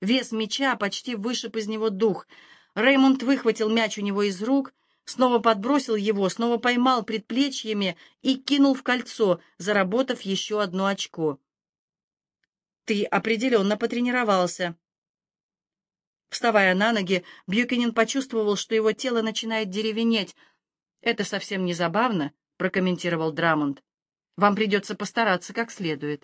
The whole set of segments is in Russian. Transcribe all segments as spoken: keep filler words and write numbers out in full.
Вес мяча почти вышиб из него дух. Реймонд выхватил мяч у него из рук, снова подбросил его, снова поймал предплечьями и кинул в кольцо, заработав еще одно очко. «Ты определенно потренировался». Вставая на ноги, Бьюкенен почувствовал, что его тело начинает деревенеть. «Это совсем не забавно», — прокомментировал Драмонд. «Вам придется постараться как следует».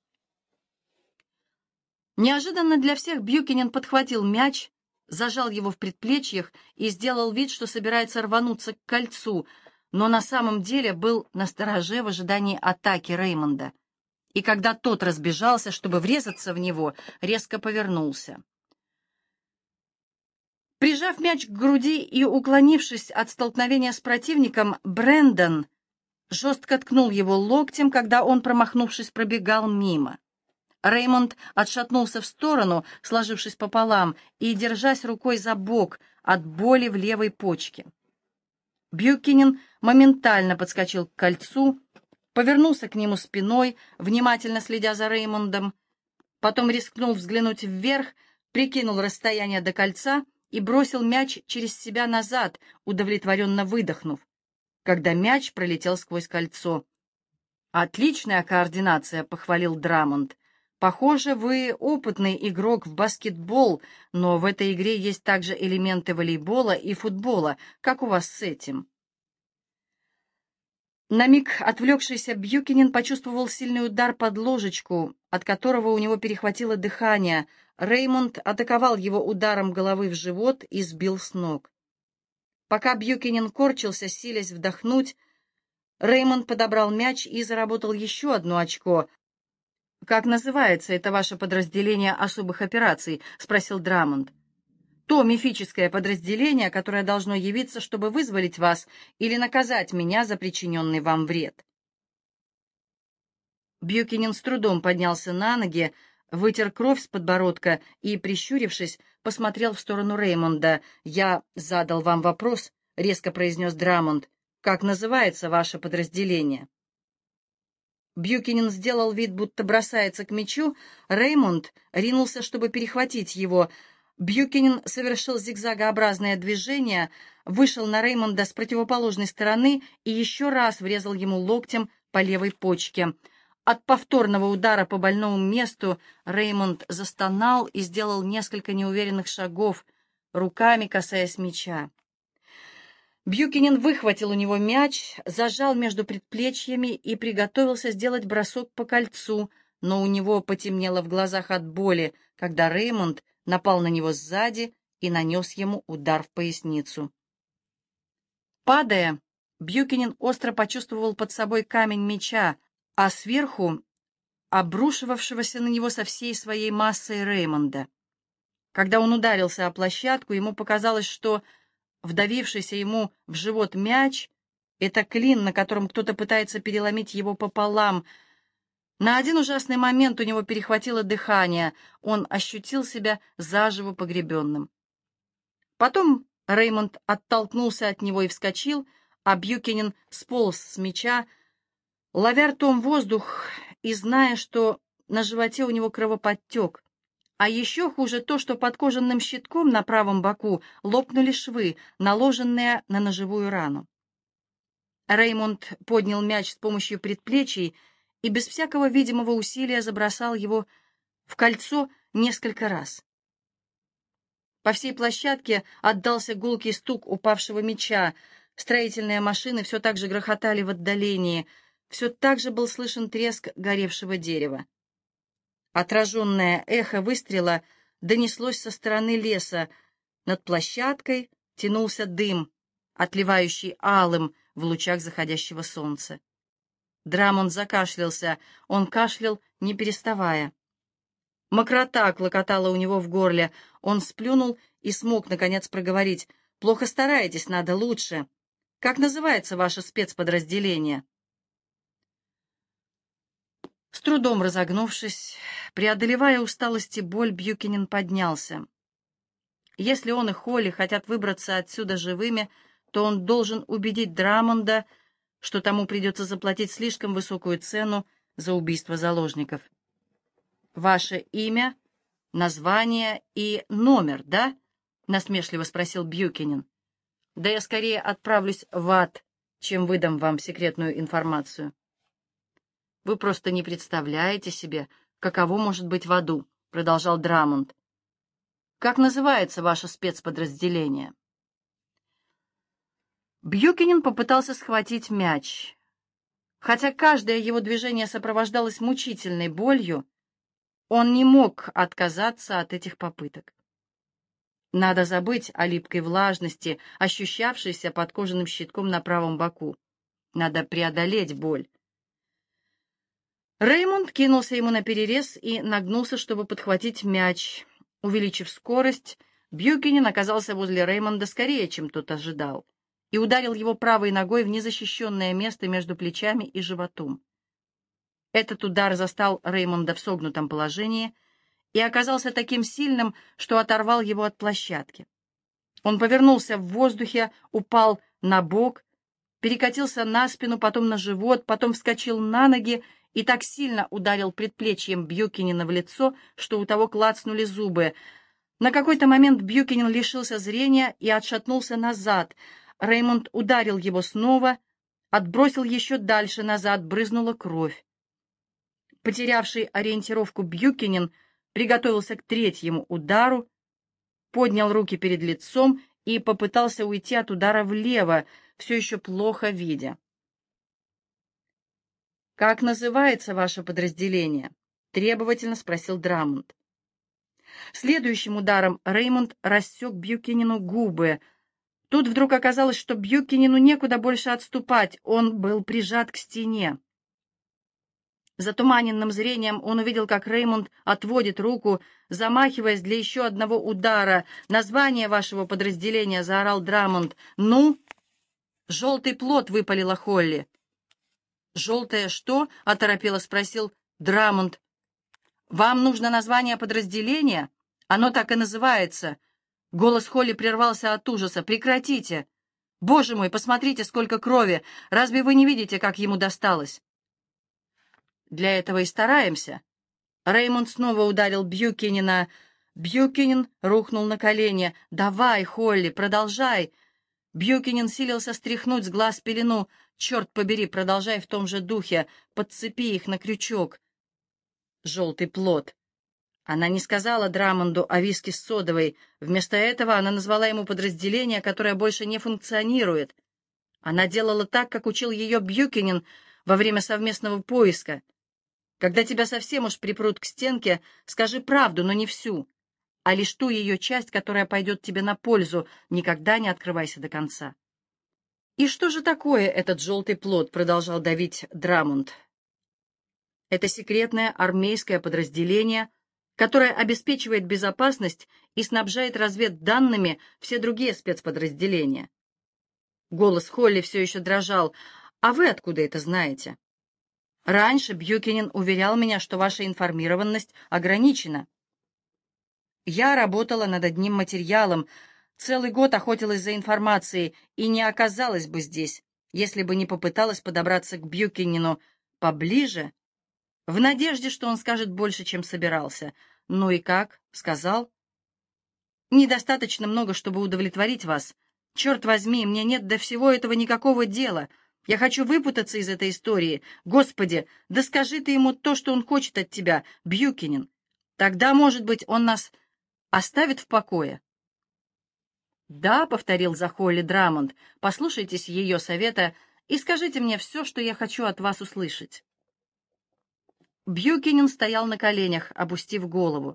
Неожиданно для всех Бьюкенен подхватил мяч, зажал его в предплечьях и сделал вид, что собирается рвануться к кольцу, но на самом деле был настороже в ожидании атаки Реймонда. И когда тот разбежался, чтобы врезаться в него, резко повернулся. Прижав мяч к груди и уклонившись от столкновения с противником, Брэндон жестко ткнул его локтем, когда он, промахнувшись, пробегал мимо. Реймонд отшатнулся в сторону, сложившись пополам, и держась рукой за бок от боли в левой почке. Бьюкенен моментально подскочил к кольцу, повернулся к нему спиной, внимательно следя за Реймондом, потом рискнул взглянуть вверх, прикинул расстояние до кольца и бросил мяч через себя назад, удовлетворенно выдохнув, когда мяч пролетел сквозь кольцо. «Отличная координация», — похвалил Драмонд. «Похоже, вы опытный игрок в баскетбол, но в этой игре есть также элементы волейбола и футбола. Как у вас с этим?» На миг отвлекшийся Бьюкенен почувствовал сильный удар под ложечку, от которого у него перехватило дыхание. Реймонд атаковал его ударом головы в живот и сбил с ног. Пока Бьюкенен корчился, силясь вдохнуть, Реймонд подобрал мяч и заработал еще одно очко. «Как называется это ваше подразделение особых операций?» — спросил Драмонд. «То мифическое подразделение, которое должно явиться, чтобы вызволить вас или наказать меня за причиненный вам вред». Бьюкенен с трудом поднялся на ноги, вытер кровь с подбородка и, прищурившись, посмотрел в сторону Реймонда. «Я задал вам вопрос», — резко произнес Драмонд. «Как называется ваше подразделение?» Бьюкенен сделал вид, будто бросается к мячу. Реймонд ринулся, чтобы перехватить его. Бьюкенен совершил зигзагообразное движение, вышел на Реймонда с противоположной стороны и еще раз врезал ему локтем по левой почке. От повторного удара по больному месту Реймонд застонал и сделал несколько неуверенных шагов, руками касаясь мяча. Бьюкенен выхватил у него мяч, зажал между предплечьями и приготовился сделать бросок по кольцу, но у него потемнело в глазах от боли, когда Реймонд напал на него сзади и нанес ему удар в поясницу. Падая, Бьюкенен остро почувствовал под собой камень мяча, а сверху обрушивавшегося на него со всей своей массой Реймонда. Когда он ударился о площадку, ему показалось, что вдавившийся ему в живот мяч — это клин, на котором кто-то пытается переломить его пополам. На один ужасный момент у него перехватило дыхание, он ощутил себя заживо погребенным. Потом Реймонд оттолкнулся от него и вскочил, а Бьюкенен сполз с мяча, ловя ртом воздух и зная, что на животе у него кровоподтек. А еще хуже то, что под кожаным щитком на правом боку лопнули швы, наложенные на ножевую рану. Реймонд поднял мяч с помощью предплечий и без всякого видимого усилия забросал его в кольцо несколько раз. По всей площадке отдался гулкий стук упавшего мяча, строительные машины все так же грохотали в отдалении, все так же был слышен треск горевшего дерева. Отраженное эхо выстрела донеслось со стороны леса. Над площадкой тянулся дым, отливающий алым в лучах заходящего солнца. Драмонд закашлялся, он кашлял, не переставая. Мокрота клокотала у него в горле, он сплюнул и смог, наконец, проговорить. «Плохо стараетесь, надо лучше. Как называется ваше спецподразделение?» С трудом разогнувшись, преодолевая усталость и боль, Бьюкенен поднялся. Если он и Холли хотят выбраться отсюда живыми, то он должен убедить Драмонда, что тому придется заплатить слишком высокую цену за убийство заложников. «Ваше имя?» название и номер, да?» — насмешливо спросил Бьюкенен. «Да я скорее отправлюсь в ад, чем выдам вам секретную информацию». «Вы просто не представляете себе, каково может быть в аду», — продолжал Драмонт. «Как называется ваше спецподразделение?» Бьюкенен попытался схватить мяч. Хотя каждое его движение сопровождалось мучительной болью, он не мог отказаться от этих попыток. Надо забыть о липкой влажности, ощущавшейся под кожаным щитком на правом боку. Надо преодолеть боль. Реймонд кинулся ему на перерез и нагнулся, чтобы подхватить мяч. Увеличив скорость, Бьюкенен оказался возле Реймонда скорее, чем тот ожидал, и ударил его правой ногой в незащищенное место между плечами и животом. Этот удар застал Реймонда в согнутом положении и оказался таким сильным, что оторвал его от площадки. Он повернулся в воздухе, упал на бок, перекатился на спину, потом на живот, потом вскочил на ноги и так сильно ударил предплечьем Бьюкенена в лицо, что у того клацнули зубы. На какой-то момент Бьюкенен лишился зрения и отшатнулся назад. Реймонд ударил его снова, отбросил еще дальше назад, брызнула кровь. Потерявший ориентировку Бьюкенен приготовился к третьему удару, поднял руки перед лицом и попытался уйти от удара влево, все еще плохо видя. «Как называется ваше подразделение?» — требовательно спросил Драмонт. Следующим ударом Реймонд рассек Бьюкенену губы. Тут вдруг оказалось, что Бьюкенену некуда больше отступать, он был прижат к стене. Затуманенным зрением он увидел, как Реймонд отводит руку, замахиваясь для еще одного удара. «Название вашего подразделения!» — заорал Драмонт. «Ну?» «Желтый плот!» — выпалила Холли. «Желтое что?» — оторопело спросил Драмонт. «Вам нужно название подразделения? Оно так и называется». Голос Холли прервался от ужаса. «Прекратите! Боже мой, посмотрите, сколько крови! Разве вы не видите, как ему досталось?» «Для этого и стараемся». Реймонд снова ударил Бьюкенена. Бьюкенен рухнул на колени. «Давай, Холли, продолжай!» Бьюкенен силился стряхнуть с глаз пелену. «Черт побери, продолжай в том же духе. Подцепи их на крючок». Желтый плод. Она не сказала Драмонду о виске с содовой. Вместо этого она назвала ему подразделение, которое больше не функционирует. Она делала так, как учил ее Бьюкенен во время совместного поиска. Когда тебя совсем уж припрут к стенке, скажи правду, но не всю, а лишь ту ее часть, которая пойдет тебе на пользу. Никогда не открывайся до конца. «И что же такое этот желтый плод?» — продолжал давить Драмонд. «Это секретное армейское подразделение, которое обеспечивает безопасность и снабжает разведданными все другие спецподразделения». Голос Холли все еще дрожал. «А вы откуда это знаете?» «Раньше Бьюкенен уверял меня, что ваша информированность ограничена. Я работала над одним материалом, целый год охотилась за информацией и не оказалась бы здесь, если бы не попыталась подобраться к Бьюкенену поближе, в надежде, что он скажет больше, чем собирался. Ну и как?» — сказал. «Недостаточно много, чтобы удовлетворить вас. Черт возьми, мне нет до всего этого никакого дела. Я хочу выпутаться из этой истории. Господи, да скажи ты ему то, что он хочет от тебя, Бьюкенен. Тогда, может быть, он нас оставит в покое». «Да», — повторил за Холли Драмонд, — «послушайтесь ее совета и скажите мне все, что я хочу от вас услышать». Бьюкенен стоял на коленях, опустив голову.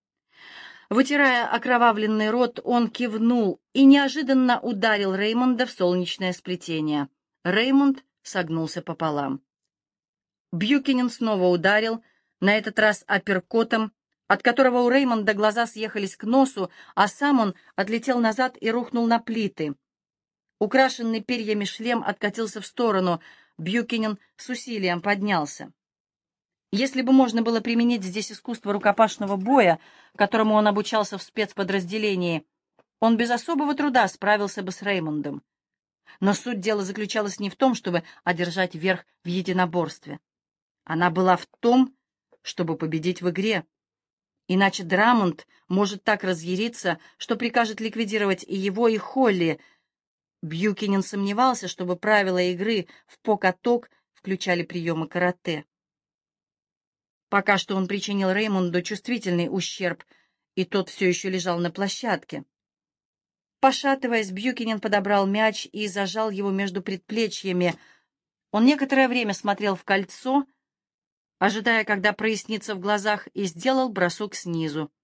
Вытирая окровавленный рот, он кивнул и неожиданно ударил Реймонда в солнечное сплетение. Реймонд согнулся пополам. Бьюкенен снова ударил, на этот раз апперкотом, от которого у Реймонда глаза съехались к носу, а сам он отлетел назад и рухнул на плиты. Украшенный перьями шлем откатился в сторону. Бьюкенен с усилием поднялся. Если бы можно было применить здесь искусство рукопашного боя, которому он обучался в спецподразделении, он без особого труда справился бы с Реймондом. Но суть дела заключалась не в том, чтобы одержать верх в единоборстве. Она была в том, чтобы победить в игре. Иначе Драмонд может так разъяриться, что прикажет ликвидировать и его, и Холли. Бьюкинен сомневался, чтобы правила игры в покаток включали приемы карате. Пока что он причинил Реймонду чувствительный ущерб, и тот все еще лежал на площадке. Пошатываясь, Бьюкинен подобрал мяч и зажал его между предплечьями. Он некоторое время смотрел в кольцо, ожидая, когда прояснится в глазах, и сделал бросок снизу.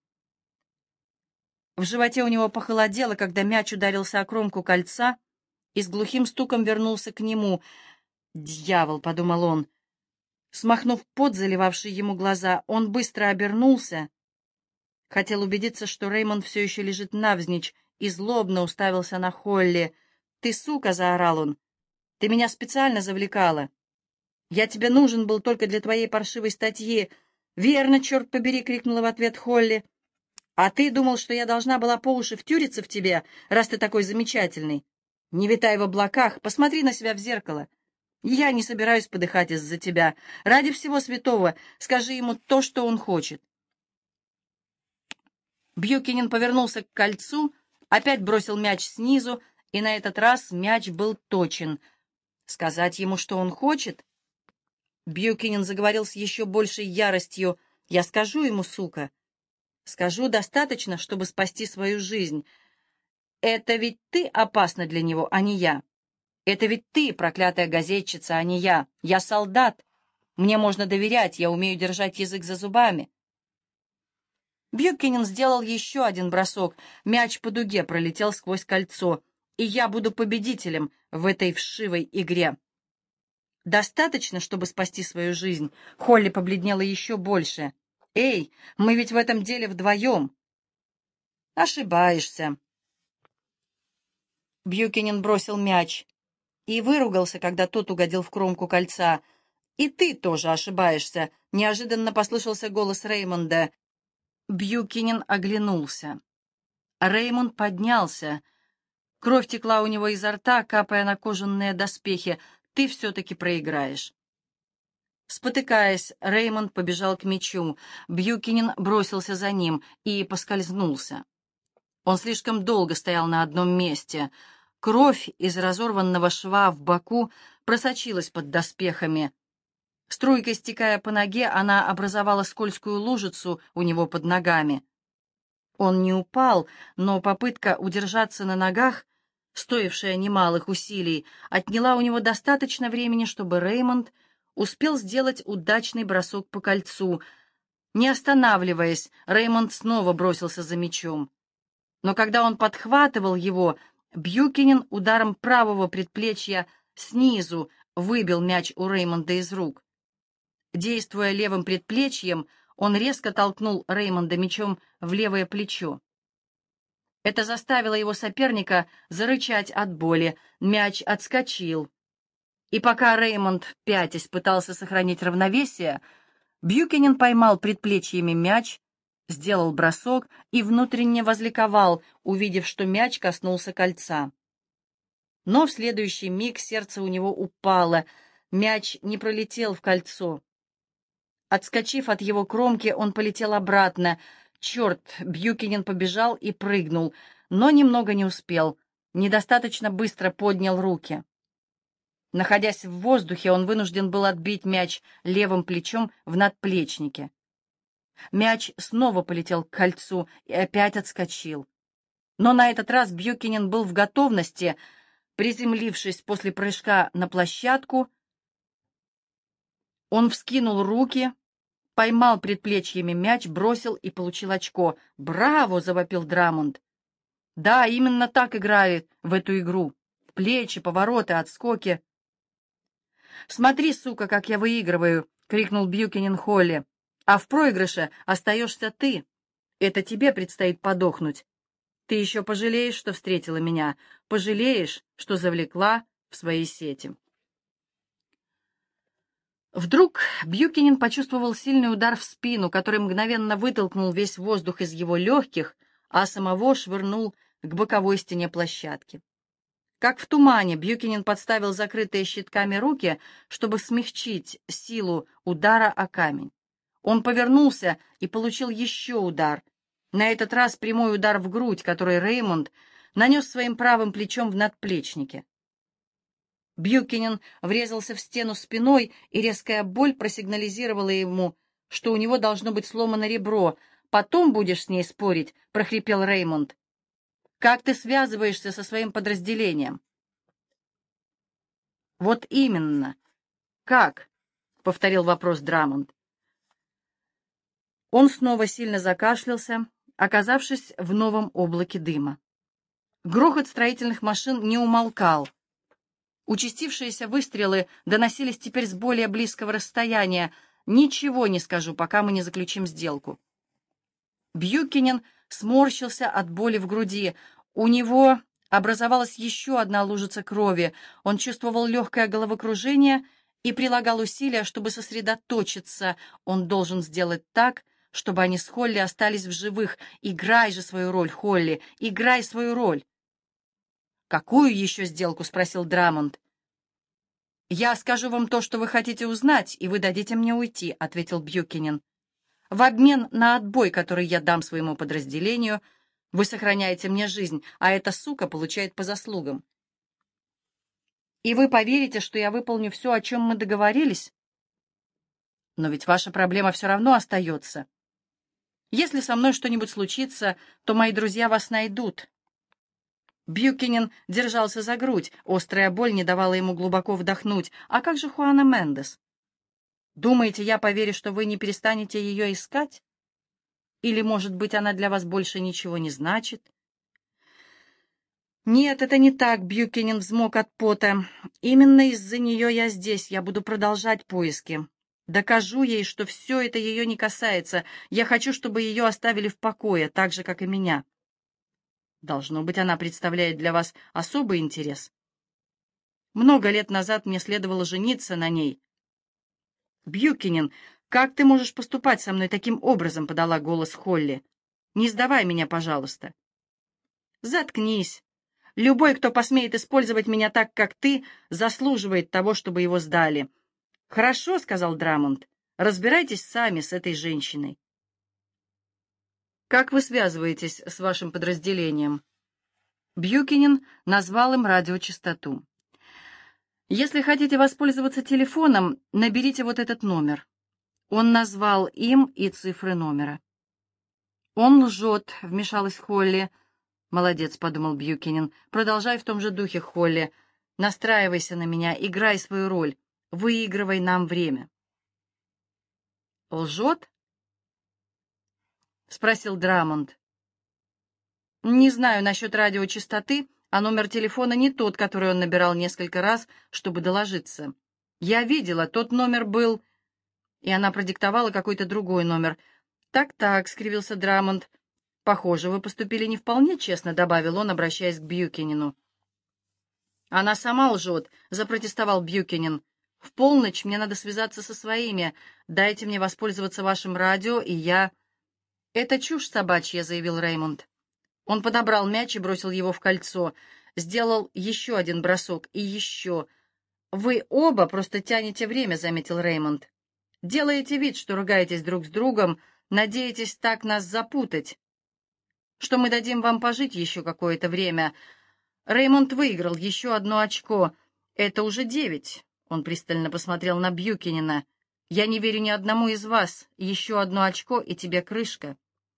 В животе у него похолодело, когда мяч ударился о кромку кольца и с глухим стуком вернулся к нему. «Дьявол!» — подумал он. Смахнув пот, заливавший ему глаза, он быстро обернулся. Хотел убедиться, что Реймонд все еще лежит навзничь, и злобно уставился на Холли. «Ты сука!» — заорал он. «Ты меня специально завлекала. Я тебе нужен был только для твоей паршивой статьи». «Верно, черт побери!» — крикнула в ответ Холли. «А ты думал, что я должна была по уши втюриться в тебе, раз ты такой замечательный? Не витай в облаках, посмотри на себя в зеркало. Я не собираюсь подыхать из-за тебя. Ради всего святого скажи ему то, что он хочет». Бьюкинен повернулся к кольцу, опять бросил мяч снизу, и на этот раз мяч был точен. Сказать ему, что он хочет? Бьюкинен заговорил с еще большей яростью. «Я скажу ему, сука. Скажу достаточно, чтобы спасти свою жизнь. Это ведь ты опасна для него, а не я. Это ведь ты, проклятая газетчица, а не я. Я солдат. Мне можно доверять, я умею держать язык за зубами». Бьюкинен сделал еще один бросок. Мяч по дуге пролетел сквозь кольцо. «И я буду победителем в этой вшивой игре». «Достаточно, чтобы спасти свою жизнь?» Холли побледнела еще больше. «Эй, мы ведь в этом деле вдвоем». «Ошибаешься». Бьюкинен бросил мяч и выругался, когда тот угодил в кромку кольца. «И ты тоже ошибаешься», — неожиданно послышался голос Реймонда. Бьюкинен оглянулся. Реймонд поднялся. Кровь текла у него изо рта, капая на кожаные доспехи. «Ты все-таки проиграешь». Спотыкаясь, Реймонд побежал к мячу. Бьюкинен бросился за ним и поскользнулся. Он слишком долго стоял на одном месте. Кровь из разорванного шва в боку просочилась под доспехами. Струйкой стекая по ноге, она образовала скользкую лужицу у него под ногами. Он не упал, но попытка удержаться на ногах, стоившая немалых усилий, отняла у него достаточно времени, чтобы Реймонд успел сделать удачный бросок по кольцу. Не останавливаясь, Реймонд снова бросился за мячом. Но когда он подхватывал его, Бьюкинен ударом правого предплечья снизу выбил мяч у Реймонда из рук. Действуя левым предплечьем, он резко толкнул Реймонда мячом в левое плечо. Это заставило его соперника зарычать от боли. Мяч отскочил. И пока Реймонд, пятясь, пытался сохранить равновесие, Бьюкинен поймал предплечьями мяч, сделал бросок и внутренне возликовал, увидев, что мяч коснулся кольца. Но в следующий миг сердце у него упало, мяч не пролетел в кольцо. Отскочив от его кромки, он полетел обратно. Черт, Бьюкинен побежал и прыгнул, но немного не успел, недостаточно быстро поднял руки. Находясь в воздухе, он вынужден был отбить мяч левым плечом в надплечнике. Мяч снова полетел к кольцу и опять отскочил. Но на этот раз Бьюкинен был в готовности. Приземлившись после прыжка на площадку, он вскинул руки, поймал предплечьями мяч, бросил и получил очко. «Браво!» — завопил Драмонд. «Да, именно так играют в эту игру. Плечи, повороты, отскоки». «Смотри, сука, как я выигрываю!» — крикнул Бьюкинен Холли. «А в проигрыше остаешься ты. Это тебе предстоит подохнуть. Ты еще пожалеешь, что встретила меня, пожалеешь, что завлекла в свои сети». Вдруг Бьюкинен почувствовал сильный удар в спину, который мгновенно вытолкнул весь воздух из его легких, а самого швырнул к боковой стене площадки. Как в тумане, Бьюкинен подставил закрытые щитками руки, чтобы смягчить силу удара о камень. Он повернулся и получил еще удар. На этот раз прямой удар в грудь, который Реймонд нанес своим правым плечом в надплечнике. Бьюкенен врезался в стену спиной, и резкая боль просигнализировала ему, что у него должно быть сломано ребро. «Потом будешь с ней спорить», — прохрипел Реймонд. «Как ты связываешься со своим подразделением?» «Вот именно. Как?» — повторил вопрос Драмонд. Он снова сильно закашлялся, оказавшись в новом облаке дыма. Грохот строительных машин не умолкал. Участившиеся выстрелы доносились теперь с более близкого расстояния. «Ничего не скажу, пока мы не заключим сделку». Бьюкенен сморщился от боли в груди. У него образовалась еще одна лужица крови. Он чувствовал легкое головокружение и прилагал усилия, чтобы сосредоточиться. Он должен сделать так, чтобы они с Холли остались в живых. «Играй же свою роль, Холли, играй свою роль». «Какую еще сделку?» — спросил Драмонд. «Я скажу вам то, что вы хотите узнать, и вы дадите мне уйти», — ответил Бьюкенен. «В обмен на отбой, который я дам своему подразделению, вы сохраняете мне жизнь, а эта сука получает по заслугам. И вы поверите, что я выполню все, о чем мы договорились? Но ведь ваша проблема все равно остается. Если со мной что-нибудь случится, то мои друзья вас найдут». Бьюкенен держался за грудь, острая боль не давала ему глубоко вдохнуть. «А как же Хуана Мендес? Думаете, я поверю, что вы не перестанете ее искать? Или, может быть, она для вас больше ничего не значит?» «Нет, это не так», — Бьюкенен взмок от пота. «Именно из-за нее я здесь, я буду продолжать поиски. Докажу ей, что все это ее не касается. Я хочу, чтобы ее оставили в покое, так же, как и меня». «Должно быть, она представляет для вас особый интерес. Много лет назад мне следовало жениться на ней». «Бьюкенен, как ты можешь поступать со мной таким образом?» — подала голос Холли. «Не сдавай меня, пожалуйста». «Заткнись. Любой, кто посмеет использовать меня так, как ты, заслуживает того, чтобы его сдали». «Хорошо», — сказал Драмонд. «Разбирайтесь сами с этой женщиной». «Как вы связываетесь с вашим подразделением?» Бьюкенен назвал им радиочастоту. «Если хотите воспользоваться телефоном, наберите вот этот номер». Он назвал им и цифры номера. «Он лжет», — вмешалась Холли. «Молодец», — подумал Бьюкенен. «Продолжай в том же духе, Холли. Настраивайся на меня, играй свою роль, выигрывай нам время». «Лжет?» — спросил Драмонд. «Не знаю насчет радиочастоты, а номер телефона не тот, который он набирал несколько раз, чтобы доложиться. Я видела, тот номер был...» И она продиктовала какой-то другой номер. «Так-так», — скривился Драмонд. «Похоже, вы поступили не вполне честно», — добавил он, обращаясь к Бьюкенену. «Она сама лжет», — запротестовал Бьюкенен. «В полночь мне надо связаться со своими. Дайте мне воспользоваться вашим радио, и я...» «Это чушь собачья», — заявил Реймонд. Он подобрал мяч и бросил его в кольцо. Сделал еще один бросок и еще. «Вы оба просто тянете время», — заметил Реймонд. «Делаете вид, что ругаетесь друг с другом, надеетесь так нас запутать, что мы дадим вам пожить еще какое-то время». Реймонд выиграл еще одно очко. «Это уже девять». Он пристально посмотрел на Бьюкенена. «Я не верю ни одному из вас. Еще одно очко, и тебе крышка».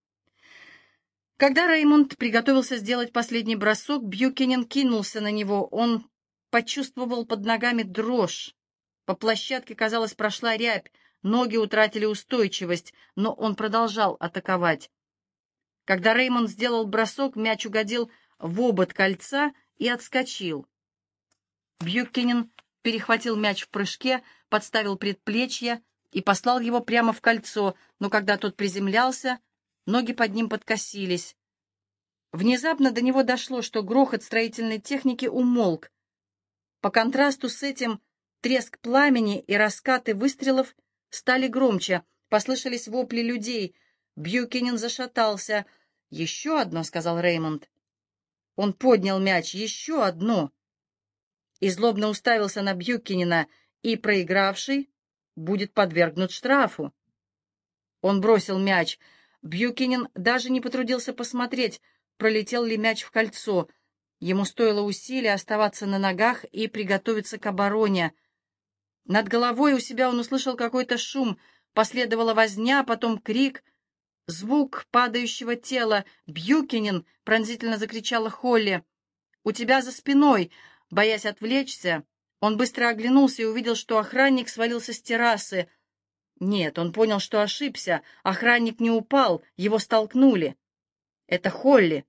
Когда Реймонд приготовился сделать последний бросок, Бьюкенен кинулся на него. Он почувствовал под ногами дрожь. По площадке, казалось, прошла рябь. Ноги утратили устойчивость, но он продолжал атаковать. Когда Реймонд сделал бросок, мяч угодил в обод кольца и отскочил. Бьюкенен перехватил мяч в прыжке, подставил предплечье и послал его прямо в кольцо, но когда тот приземлялся, ноги под ним подкосились. Внезапно до него дошло, что грохот строительной техники умолк. По контрасту с этим треск пламени и раскаты выстрелов стали громче, послышались вопли людей. Бьюкенен зашатался. «Еще одно», — сказал Реймонд. Он поднял мяч. «Еще одно!» И злобно уставился на Бьюкенена, и проигравший будет подвергнут штрафу. Он бросил мяч. Бьюкинен даже не потрудился посмотреть, пролетел ли мяч в кольцо. Ему стоило усилия оставаться на ногах и приготовиться к обороне. Над головой у себя он услышал какой-то шум, последовала возня, потом крик, звук падающего тела. «Бьюкинен!» — пронзительно закричала Холли. «У тебя за спиной!» Боясь отвлечься, он быстро оглянулся и увидел, что охранник свалился с террасы. Нет, он понял, что ошибся. Охранник не упал, его столкнули. Это Холли.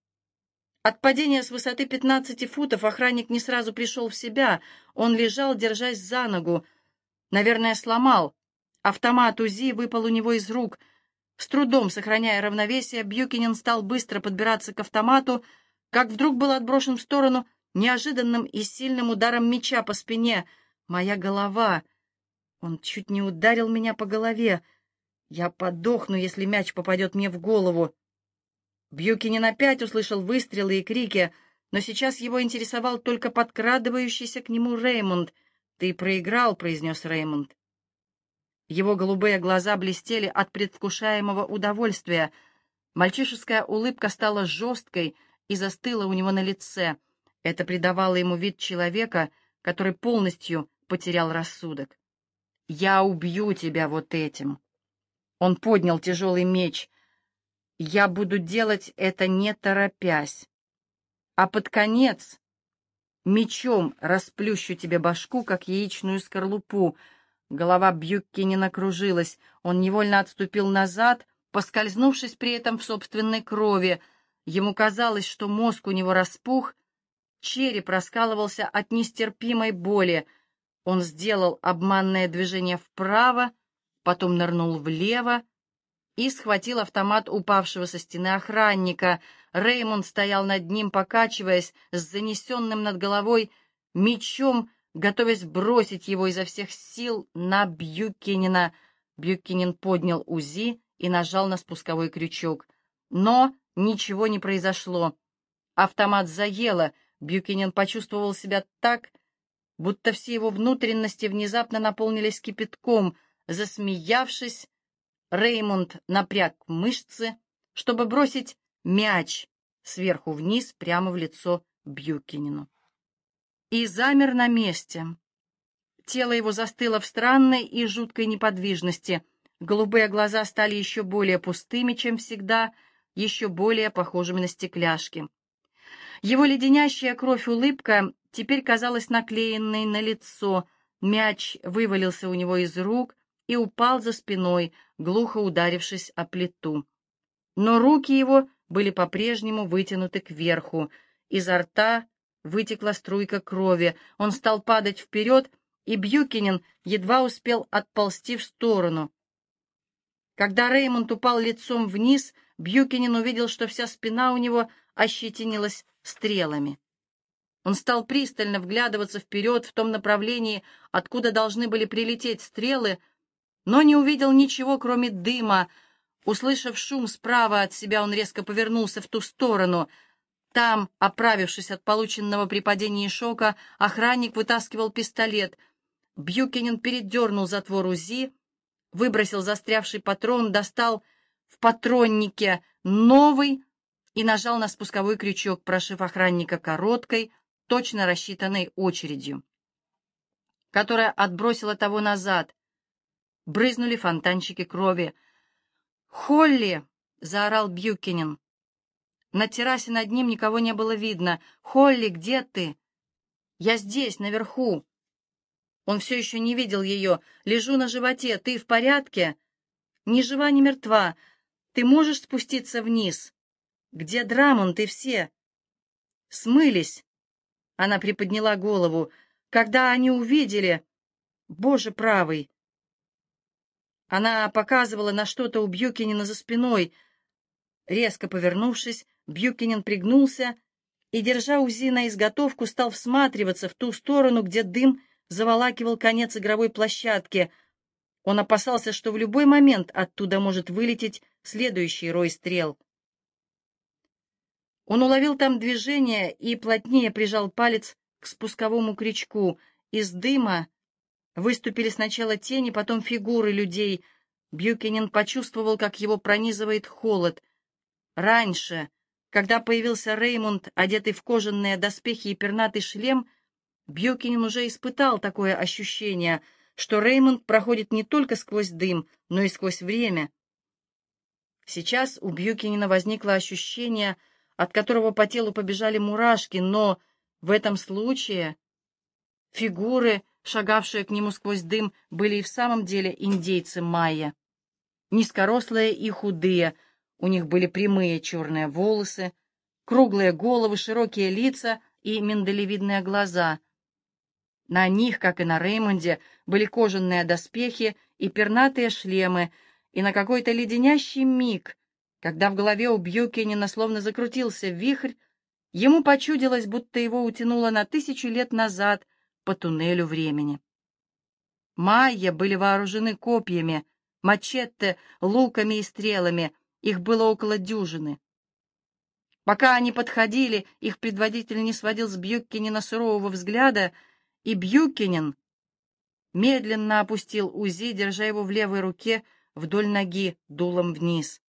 От падения с высоты пятнадцати футов охранник не сразу пришел в себя. Он лежал, держась за ногу. Наверное, сломал. Автомат УЗИ выпал у него из рук. С трудом сохраняя равновесие, Бьюкинен стал быстро подбираться к автомату, как вдруг был отброшен в сторону неожиданным и сильным ударом меча по спине. Моя голова. Он чуть не ударил меня по голове. Я подохну, если мяч попадет мне в голову. Бьюкинен опять услышал выстрелы и крики, но сейчас его интересовал только подкрадывающийся к нему Реймонд. «Ты проиграл», — произнес Реймонд. Его голубые глаза блестели от предвкушаемого удовольствия. Мальчишеская улыбка стала жесткой и застыла у него на лице. Это придавало ему вид человека, который полностью потерял рассудок. «Я убью тебя вот этим». Он поднял тяжелый меч. «Я буду делать это не торопясь, а под конец мечом расплющу тебе башку, как яичную скорлупу». Голова Бьюкинена кружилась. Он невольно отступил назад, поскользнувшись при этом в собственной крови. Ему казалось, что мозг у него распух, череп раскалывался от нестерпимой боли. Он сделал обманное движение вправо, потом нырнул влево и схватил автомат упавшего со стены охранника. Реймонд стоял над ним, покачиваясь, с занесенным над головой мечом, готовясь бросить его изо всех сил на Бьюкинена. Бьюкинен поднял УЗИ и нажал на спусковой крючок. Но ничего не произошло. Автомат заело. Бьюкинен почувствовал себя так, будто все его внутренности внезапно наполнились кипятком. Засмеявшись, Реймонд напряг мышцы, чтобы бросить мяч сверху вниз прямо в лицо Бьюкинену. И замер на месте. Тело его застыло в странной и жуткой неподвижности. Голубые глаза стали еще более пустыми, чем всегда, еще более похожими на стекляшки. Его леденящая кровь улыбка теперь казалась наклеенной на лицо. Мяч вывалился у него из рук и упал за спиной, глухо ударившись о плиту. Но руки его были по-прежнему вытянуты кверху. Изо рта вытекла струйка крови. Он стал падать вперед, и Бьюкинен едва успел отползти в сторону. Когда Реймонд упал лицом вниз, Бьюкинен увидел, что вся спина у него ощетинилась стрелами. Он стал пристально вглядываться вперед в том направлении, откуда должны были прилететь стрелы, но не увидел ничего, кроме дыма. Услышав шум справа от себя, он резко повернулся в ту сторону. Там, оправившись от полученного при падении шока, охранник вытаскивал пистолет. Бьюкинен передернул затвор УЗИ, выбросил застрявший патрон, достал в патроннике новый и нажал на спусковой крючок, прошив охранника короткой, точно рассчитанной очередью, которая отбросила того назад. Брызнули фонтанчики крови. «Холли!» — заорал Бьюкинен. На террасе над ним никого не было видно. «Холли, где ты?» «Я здесь, наверху». Он все еще не видел ее. «Лежу на животе. Ты в порядке?» «Ни жива, ни мертва. Ты можешь спуститься вниз?» «Где Драмонд и все?» «Смылись». Она приподняла голову. «Когда они увидели...» «Боже правый!» Она показывала на что-то у Бьюкинена за спиной. Резко повернувшись, Бьюкинен пригнулся и, держа УЗИ на изготовку, стал всматриваться в ту сторону, где дым заволакивал конец игровой площадки. Он опасался, что в любой момент оттуда может вылететь следующий рой стрел. Он уловил там движение и плотнее прижал палец к спусковому крючку. Из дыма выступили сначала тени, потом фигуры людей. Бьюкенен почувствовал, как его пронизывает холод. Раньше, когда появился Реймонд, одетый в кожаные доспехи и пернатый шлем, Бьюкенен уже испытал такое ощущение, что Реймонд проходит не только сквозь дым, но и сквозь время. Сейчас у Бьюкенена возникло ощущение, от которого по телу побежали мурашки, но в этом случае фигуры, шагавшие к нему сквозь дым, были и в самом деле индейцы майя. Низкорослые и худые, у них были прямые черные волосы, круглые головы, широкие лица и миндалевидные глаза. На них, как и на Реймонде, были кожаные доспехи и пернатые шлемы, и на какой-то леденящий миг, когда в голове у Бьюкенена словно закрутился вихрь, ему почудилось, будто его утянуло на тысячу лет назад по туннелю времени. Майя были вооружены копьями, мачете, луками и стрелами, их было около дюжины. Пока они подходили, их предводитель не сводил с Бьюкенена сурового взгляда, и Бьюкенен медленно опустил УЗИ, держа его в левой руке вдоль ноги, дулом вниз.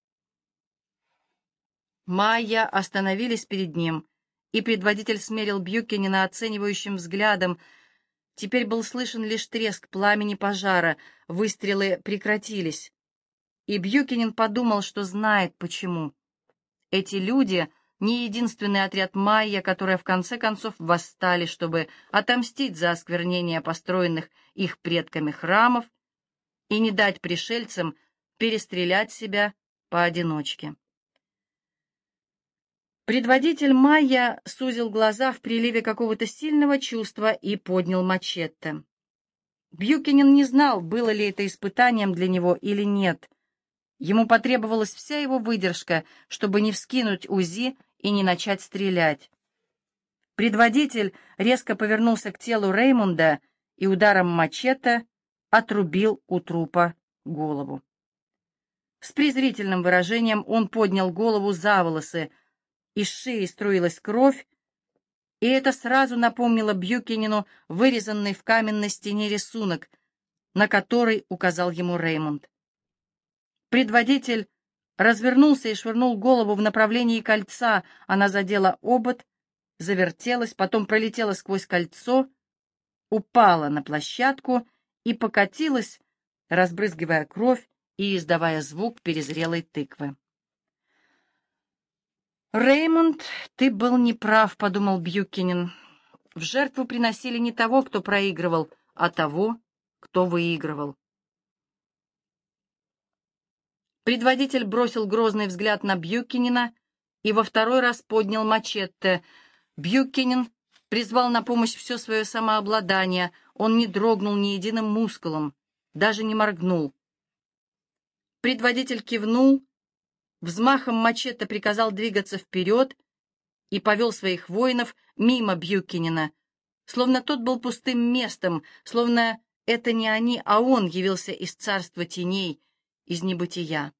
Майя остановились перед ним, и предводитель смерил Бьюкенена оценивающим взглядом. Теперь был слышен лишь треск пламени пожара, выстрелы прекратились. И Бьюкенен подумал, что знает почему. Эти люди не единственный отряд майя, которые в конце концов восстали, чтобы отомстить за осквернение построенных их предками храмов и не дать пришельцам перестрелять себя поодиночке. Предводитель майя сузил глаза в приливе какого-то сильного чувства и поднял мачете. Бьюкенен не знал, было ли это испытанием для него или нет. Ему потребовалась вся его выдержка, чтобы не вскинуть УЗИ и не начать стрелять. Предводитель резко повернулся к телу Реймонда и ударом мачете отрубил у трупа голову. С презрительным выражением он поднял голову за волосы, из шеи струилась кровь, и это сразу напомнило Бьюкенену вырезанный в каменной стене рисунок, на который указал ему Реймонд. Предводитель развернулся и швырнул голову в направлении кольца. Она задела обод, завертелась, потом пролетела сквозь кольцо, упала на площадку и покатилась, разбрызгивая кровь и издавая звук перезрелой тыквы. «Реймонд, ты был неправ», — подумал Бьюкенен. «В жертву приносили не того, кто проигрывал, а того, кто выигрывал». Предводитель бросил грозный взгляд на Бьюкенена и во второй раз поднял мачете. Бьюкенен призвал на помощь все свое самообладание. Он не дрогнул ни единым мускулом, даже не моргнул. Предводитель кивнул, взмахом мачете приказал двигаться вперед и повел своих воинов мимо Бьюкенена, словно тот был пустым местом, словно это не они, а он явился из царства теней, из небытия.